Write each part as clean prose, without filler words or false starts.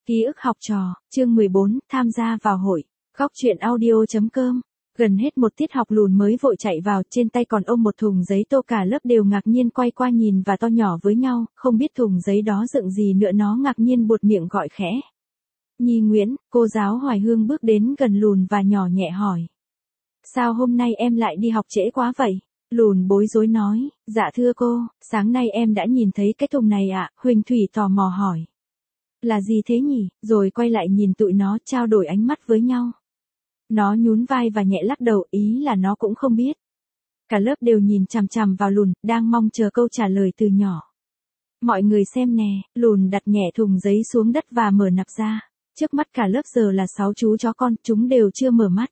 Ký ức học trò, chương 14, tham gia vào hội. Góc truyện audio.com. Gần hết một tiết học Lùn mới vội chạy vào, trên tay còn ôm một thùng giấy tô, cả lớp đều ngạc nhiên quay qua nhìn và to nhỏ với nhau, không biết thùng giấy đó dựng gì nữa, nó ngạc nhiên buột miệng gọi khẽ. Nhi Nguyễn, cô giáo Hoài Hương bước đến gần Lùn và nhỏ nhẹ hỏi. Sao hôm nay em lại đi học trễ quá vậy? Lùn bối rối nói, dạ thưa cô, sáng nay em đã nhìn thấy cái thùng này ạ. Huỳnh Thủy tò mò hỏi. Là gì thế nhỉ? Rồi quay lại nhìn tụi nó, trao đổi ánh mắt với nhau. Nó nhún vai và nhẹ lắc đầu, ý là nó cũng không biết. Cả lớp đều nhìn chằm chằm vào Lùn, đang mong chờ câu trả lời từ nhỏ. Mọi người xem nè, Lùn đặt nhẹ thùng giấy xuống đất và mở nắp ra. Trước mắt cả lớp giờ là 6 chú chó con, chúng đều chưa mở mắt.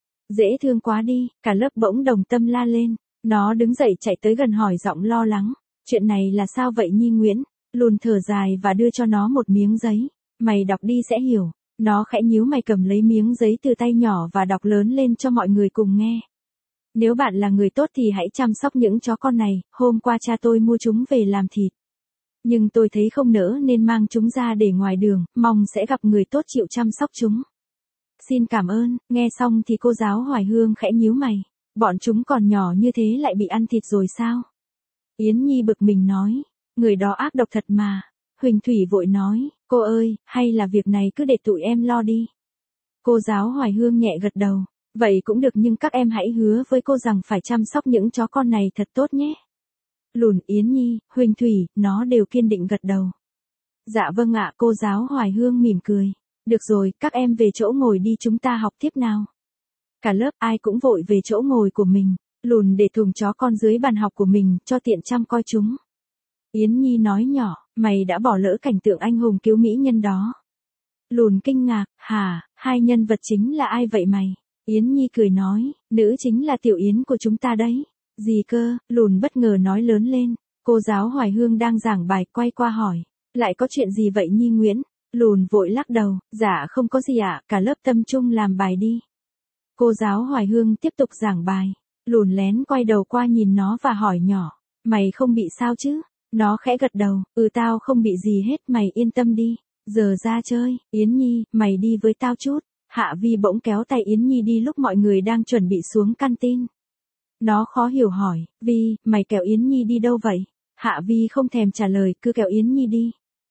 Dễ thương quá đi, cả lớp bỗng đồng tâm la lên. Nó đứng dậy chạy tới gần hỏi giọng lo lắng. Chuyện này là sao vậy Nhi Nguyễn? Lùn thở dài và đưa cho nó một miếng giấy. Mày đọc đi sẽ hiểu. Nó khẽ nhíu mày cầm lấy miếng giấy từ tay nhỏ và đọc lớn lên cho mọi người cùng nghe. Nếu bạn là người tốt thì hãy chăm sóc những chó con này. Hôm qua cha tôi mua chúng về làm thịt. Nhưng tôi thấy không nỡ nên mang chúng ra để ngoài đường, mong sẽ gặp người tốt chịu chăm sóc chúng. Xin cảm ơn. Nghe xong thì cô giáo Hoài Hương khẽ nhíu mày. Bọn chúng còn nhỏ như thế lại bị ăn thịt rồi sao? Yến Nhi bực mình nói. Người đó ác độc thật mà. Huỳnh Thủy vội nói, cô ơi, hay là việc này cứ để tụi em lo đi. Cô giáo Hoài Hương nhẹ gật đầu. Vậy cũng được, nhưng các em hãy hứa với cô rằng phải chăm sóc những chó con này thật tốt nhé. Lùn, Yến Nhi, Huỳnh Thủy, nó đều kiên định gật đầu. Dạ vâng ạ, cô giáo Hoài Hương mỉm cười. Được rồi, các em về chỗ ngồi đi, chúng ta học tiếp nào. Cả lớp ai cũng vội về chỗ ngồi của mình. Lùn để thùng chó con dưới bàn học của mình cho tiện chăm coi chúng. Yến Nhi nói nhỏ, mày đã bỏ lỡ cảnh tượng anh hùng cứu mỹ nhân đó. Lùn kinh ngạc, hả, hai nhân vật chính là ai vậy mày? Yến Nhi cười nói, nữ chính là Tiểu Yến của chúng ta đấy. Gì cơ? Lùn bất ngờ nói lớn lên. Cô giáo Hoài Hương đang giảng bài quay qua hỏi. Lại có chuyện gì vậy Nhi Nguyễn? Lùn vội lắc đầu, dạ không có gì ạ, cả lớp tâm trung làm bài đi. Cô giáo Hoài Hương tiếp tục giảng bài. Lùn lén quay đầu qua nhìn nó và hỏi nhỏ, mày không bị sao chứ? Nó khẽ gật đầu, tao không bị gì hết, mày yên tâm đi. Giờ ra chơi, Yến Nhi, mày đi với tao chút. Hạ Vi bỗng kéo tay Yến Nhi đi lúc mọi người đang chuẩn bị xuống canteen. Nó khó hiểu hỏi, Vi, mày kéo Yến Nhi đi đâu vậy? Hạ Vi không thèm trả lời, cứ kéo Yến Nhi đi.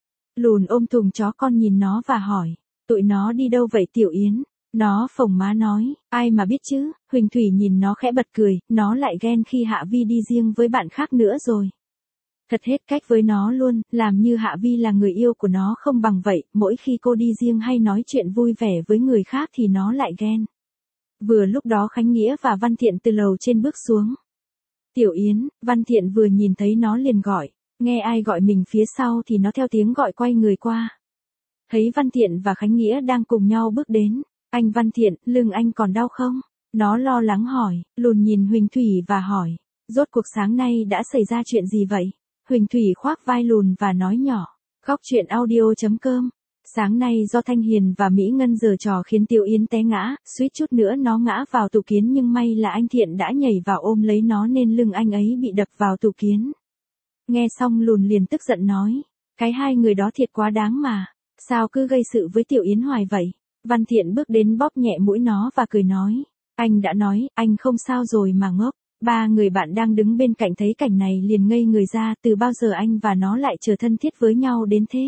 Lùn ôm thùng chó con nhìn nó và hỏi, tụi nó đi đâu vậy Tiểu Yến? Nó phồng má nói, ai mà biết chứ. Huỳnh Thủy nhìn nó khẽ bật cười, nó lại ghen khi Hạ Vi đi riêng với bạn khác nữa rồi. Thật hết cách với nó luôn, làm như Hạ Vi là người yêu của nó không bằng vậy, mỗi khi cô đi riêng hay nói chuyện vui vẻ với người khác thì nó lại ghen. Vừa lúc đó Khánh Nghĩa và Văn Thiện từ lầu trên bước xuống. Tiểu Yến, Văn Thiện vừa nhìn thấy nó liền gọi, nghe ai gọi mình phía sau thì nó theo tiếng gọi quay người qua. Thấy Văn Thiện và Khánh Nghĩa đang cùng nhau bước đến, anh Văn Thiện, lưng anh còn đau không? Nó lo lắng hỏi. Lùn nhìn Huỳnh Thủy và hỏi, rốt cuộc sáng nay đã xảy ra chuyện gì vậy? Huỳnh Thủy khoác vai Lùn và nói nhỏ, góc truyện audio.com. Sáng nay do Thanh Hiền và Mỹ Ngân giở trò khiến Tiểu Yến té ngã, suýt chút nữa nó ngã vào tủ kiến, nhưng may là anh Thiện đã nhảy vào ôm lấy nó nên lưng anh ấy bị đập vào tủ kiến. Nghe xong Lùn liền tức giận nói, cái hai người đó thiệt quá đáng mà, sao cứ gây sự với Tiểu Yến hoài vậy? Văn Thiện bước đến bóp nhẹ mũi nó và cười nói, anh đã nói, anh không sao rồi mà ngốc. Ba người bạn đang đứng bên cạnh thấy cảnh này liền ngây người ra, từ bao giờ anh và nó lại trở thân thiết với nhau đến thế?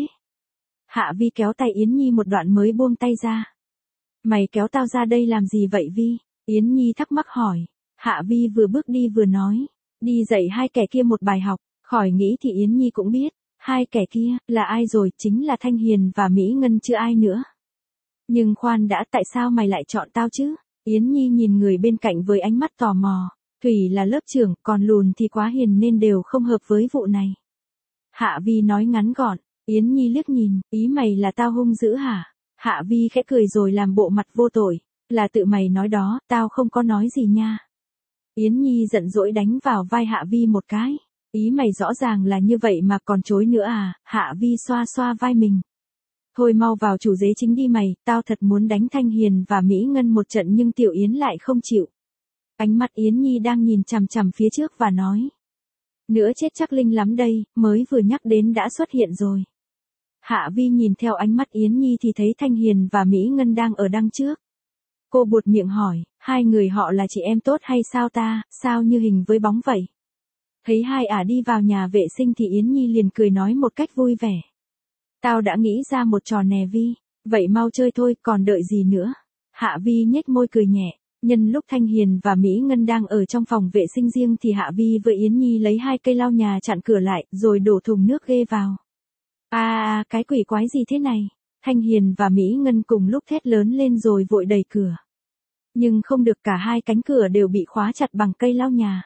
Hạ Vi kéo tay Yến Nhi một đoạn mới buông tay ra. Mày kéo tao ra đây làm gì vậy Vi? Yến Nhi thắc mắc hỏi. Hạ Vi vừa bước đi vừa nói, đi dạy hai kẻ kia một bài học. Khỏi nghĩ thì Yến Nhi cũng biết, hai kẻ kia là ai rồi, chính là Thanh Hiền và Mỹ Ngân chứ ai nữa. Nhưng khoan đã, tại sao mày lại chọn tao chứ? Yến Nhi nhìn người bên cạnh với ánh mắt tò mò. Thủy là lớp trưởng, còn Lùn thì quá hiền nên đều không hợp với vụ này. Hạ Vi nói ngắn gọn. Yến Nhi liếc nhìn, ý mày là tao hung dữ hả? Hạ Vi khẽ cười rồi làm bộ mặt vô tội. Là tự mày nói đó, tao không có nói gì nha. Yến Nhi giận dỗi đánh vào vai Hạ Vi một cái. Ý mày rõ ràng là như vậy mà còn chối nữa à? Hạ Vi xoa xoa vai mình. Thôi mau vào chủ đề chính đi mày, tao thật muốn đánh Thanh Hiền và Mỹ Ngân một trận nhưng Tiểu Yến lại không chịu. Ánh mắt Yến Nhi đang nhìn chằm chằm phía trước và nói. Nữa chết chắc Linh lắm đây, mới vừa nhắc đến đã xuất hiện rồi. Hạ Vi nhìn theo ánh mắt Yến Nhi thì thấy Thanh Hiền và Mỹ Ngân đang ở đằng trước. Cô buột miệng hỏi, hai người họ là chị em tốt hay sao ta, sao như hình với bóng vậy? Thấy hai ả đi vào nhà vệ sinh thì Yến Nhi liền cười nói một cách vui vẻ. Tao đã nghĩ ra một trò nè Vi, vậy mau chơi thôi, còn đợi gì nữa? Hạ Vi nhếch môi cười nhẹ, nhân lúc Thanh Hiền và Mỹ Ngân đang ở trong phòng vệ sinh riêng thì Hạ Vi với Yến Nhi lấy hai cây lau nhà chặn cửa lại, rồi đổ thùng nước ghê vào. Cái quỷ quái gì thế này? Thanh Hiền và Mỹ Ngân cùng lúc thét lớn lên rồi vội đẩy cửa. Nhưng không được, cả hai cánh cửa đều bị khóa chặt bằng cây lau nhà.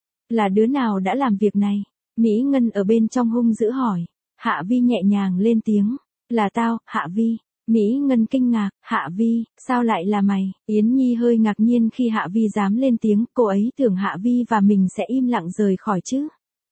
Là đứa nào đã làm việc này? Mỹ Ngân ở bên trong hung dữ hỏi. Hạ Vi nhẹ nhàng lên tiếng. Là tao, Hạ Vi. Mỹ Ngân kinh ngạc, Hạ Vi, sao lại là mày? Yến Nhi hơi ngạc nhiên khi Hạ Vi dám lên tiếng, cô ấy tưởng Hạ Vi và mình sẽ im lặng rời khỏi chứ.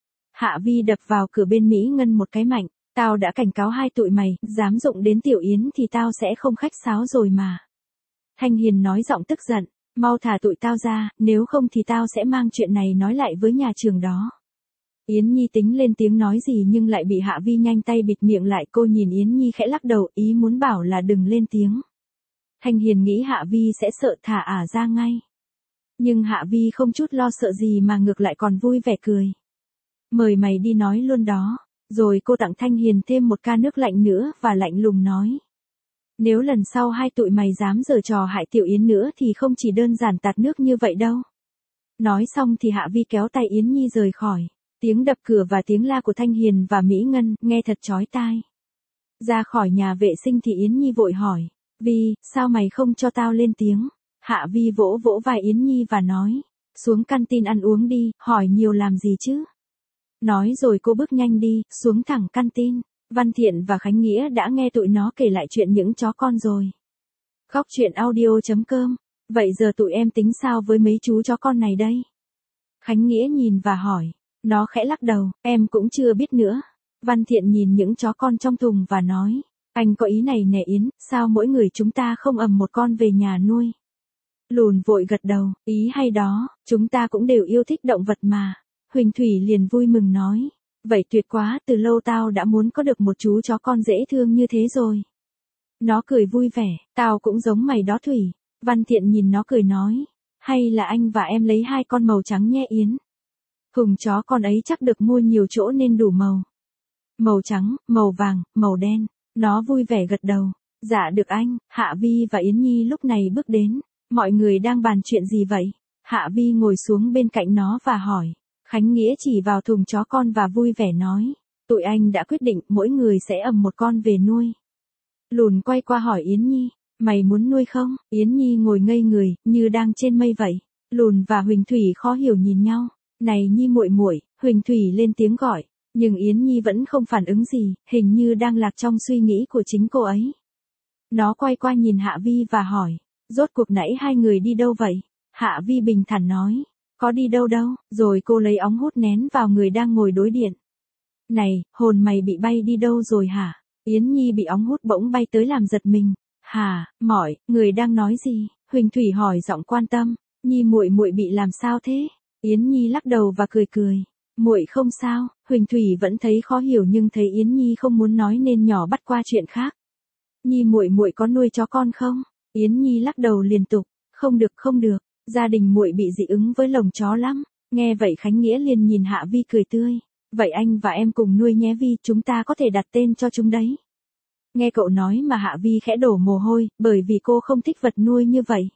Hạ Vi đập vào cửa bên Mỹ Ngân một cái mạnh. Tao đã cảnh cáo hai tụi mày, dám dụng đến Tiểu Yến thì tao sẽ không khách sáo rồi mà. Thanh Hiền nói giọng tức giận, mau thả tụi tao ra, nếu không thì tao sẽ mang chuyện này nói lại với nhà trường đó. Yến Nhi tính lên tiếng nói gì nhưng lại bị Hạ Vi nhanh tay bịt miệng lại. Cô nhìn Yến Nhi khẽ lắc đầu, ý muốn bảo là đừng lên tiếng. Thanh Hiền nghĩ Hạ Vi sẽ sợ thả ả ra ngay. Nhưng Hạ Vi không chút lo sợ gì mà ngược lại còn vui vẻ cười. Mời mày đi nói luôn đó. Rồi cô tặng Thanh Hiền thêm một ca nước lạnh nữa và lạnh lùng nói. Nếu lần sau hai tụi mày dám giở trò hại Tiểu Yến nữa thì không chỉ đơn giản tạt nước như vậy đâu. Nói xong thì Hạ Vi kéo tay Yến Nhi rời khỏi. Tiếng đập cửa và tiếng la của Thanh Hiền và Mỹ Ngân nghe thật chói tai. Ra khỏi nhà vệ sinh thì Yến Nhi vội hỏi. Vi, sao mày không cho tao lên tiếng? Hạ Vi vỗ vỗ vai Yến Nhi và nói. Xuống canteen ăn uống đi, hỏi nhiều làm gì chứ? Nói rồi cô bước nhanh đi, xuống thẳng canteen. Văn Thiện và Khánh Nghĩa đã nghe tụi nó kể lại chuyện những chó con rồi. Khóc chuyện audio.com. Vậy giờ tụi em tính sao với mấy chú chó con này đây? Khánh Nghĩa nhìn và hỏi. Nó khẽ lắc đầu, em cũng chưa biết nữa. Văn Thiện nhìn những chó con trong thùng và nói. Anh có ý này nè Yến, sao mỗi người chúng ta không ầm một con về nhà nuôi? Lùn vội gật đầu, ý hay đó, chúng ta cũng đều yêu thích động vật mà. Huỳnh Thủy liền vui mừng nói. Vậy tuyệt quá, từ lâu tao đã muốn có được một chú chó con dễ thương như thế rồi. Nó cười vui vẻ, tao cũng giống mày đó Thủy. Văn Thiện nhìn nó cười nói. Hay là anh và em lấy hai con màu trắng nhé Yến. Hùng chó con ấy chắc được mua nhiều chỗ nên đủ màu. Màu trắng, màu vàng, màu đen. Nó vui vẻ gật đầu. Dạ được anh. Hạ Vi và Yến Nhi lúc này bước đến. Mọi người đang bàn chuyện gì vậy? Hạ Vi ngồi xuống bên cạnh nó và hỏi. Khánh Nghĩa chỉ vào thùng chó con và vui vẻ nói. Tụi anh đã quyết định mỗi người sẽ ầm một con về nuôi. Lùn quay qua hỏi Yến Nhi. Mày muốn nuôi không? Yến Nhi ngồi ngây người, như đang trên mây vậy. Lùn và Huỳnh Thủy khó hiểu nhìn nhau. Này Nhi muội muội, Huỳnh Thủy lên tiếng gọi. Nhưng Yến Nhi vẫn không phản ứng gì, hình như đang lạc trong suy nghĩ của chính cô ấy. Nó quay qua nhìn Hạ Vi và hỏi. Rốt cuộc nãy hai người đi đâu vậy? Hạ Vi bình thản nói. Có đi đâu đâu, rồi cô lấy ống hút nén vào người đang ngồi đối diện. Này, hồn mày bị bay đi đâu rồi hả? Yến Nhi bị ống hút bỗng bay tới làm giật mình. Hả, người đang nói gì? Huỳnh Thủy hỏi giọng quan tâm. Nhi muội muội bị làm sao thế? Yến Nhi lắc đầu và cười cười. Muội không sao. Huỳnh Thủy vẫn thấy khó hiểu nhưng thấy Yến Nhi không muốn nói nên nhỏ bắt qua chuyện khác. Nhi muội muội có nuôi chó con không? Yến Nhi lắc đầu liên tục. Không được không được. Gia đình muội bị dị ứng với lồng chó lắm. Nghe vậy Khánh Nghĩa liền nhìn Hạ Vi cười tươi. Vậy anh và em cùng nuôi nhé Vi, chúng ta có thể đặt tên cho chúng đấy. Nghe cậu nói mà Hạ Vi khẽ đổ mồ hôi, bởi vì cô không thích vật nuôi như vậy.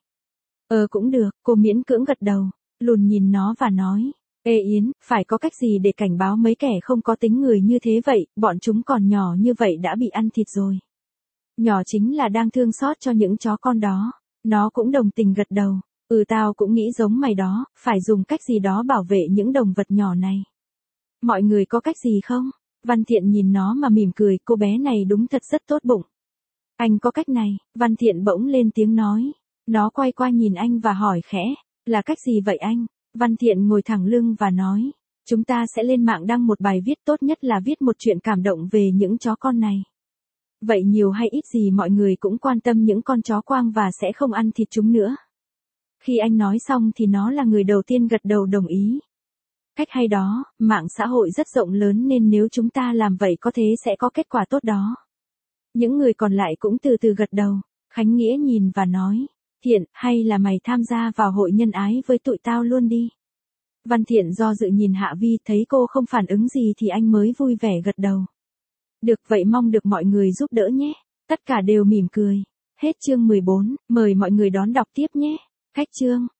Cũng được, cô miễn cưỡng gật đầu. Lùn nhìn nó và nói. Ê Yến, phải có cách gì để cảnh báo mấy kẻ không có tính người như thế vậy, bọn chúng còn nhỏ như vậy đã bị ăn thịt rồi. Nhỏ chính là đang thương xót cho những chó con đó. Nó cũng đồng tình gật đầu. Tao cũng nghĩ giống mày đó, phải dùng cách gì đó bảo vệ những động vật nhỏ này. Mọi người có cách gì không? Văn Thiện nhìn nó mà mỉm cười, cô bé này đúng thật rất tốt bụng. Anh có cách này, Văn Thiện bỗng lên tiếng nói. Nó quay qua nhìn anh và hỏi khẽ, là cách gì vậy anh? Văn Thiện ngồi thẳng lưng và nói, chúng ta sẽ lên mạng đăng một bài viết, tốt nhất là viết một chuyện cảm động về những chó con này. Vậy nhiều hay ít gì mọi người cũng quan tâm những con chó quang và sẽ không ăn thịt chúng nữa. Khi anh nói xong thì nó là người đầu tiên gật đầu đồng ý. Cách hay đó, mạng xã hội rất rộng lớn nên nếu chúng ta làm vậy có thể sẽ có kết quả tốt đó. Những người còn lại cũng từ từ gật đầu. Khánh Nghĩa nhìn và nói, Thiện, hay là mày tham gia vào hội nhân ái với tụi tao luôn đi. Văn Thiện do dự nhìn Hạ Vi, thấy cô không phản ứng gì thì anh mới vui vẻ gật đầu. Được, vậy mong được mọi người giúp đỡ nhé. Tất cả đều mỉm cười. Hết chương 14, mời mọi người đón đọc tiếp nhé. Khách chương.